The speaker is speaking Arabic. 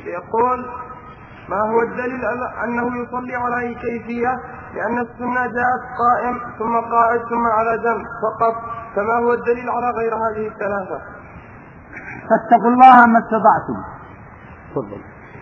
يقول: ما هو الدليل أنه يصلي على أي كيفية؟ لأن السنة جاءت قائم ثم قاعد ثم على جنب فقط، فما هو الدليل على غير هذه الثلاثة؟ فاتقوا الله ما استطعتم.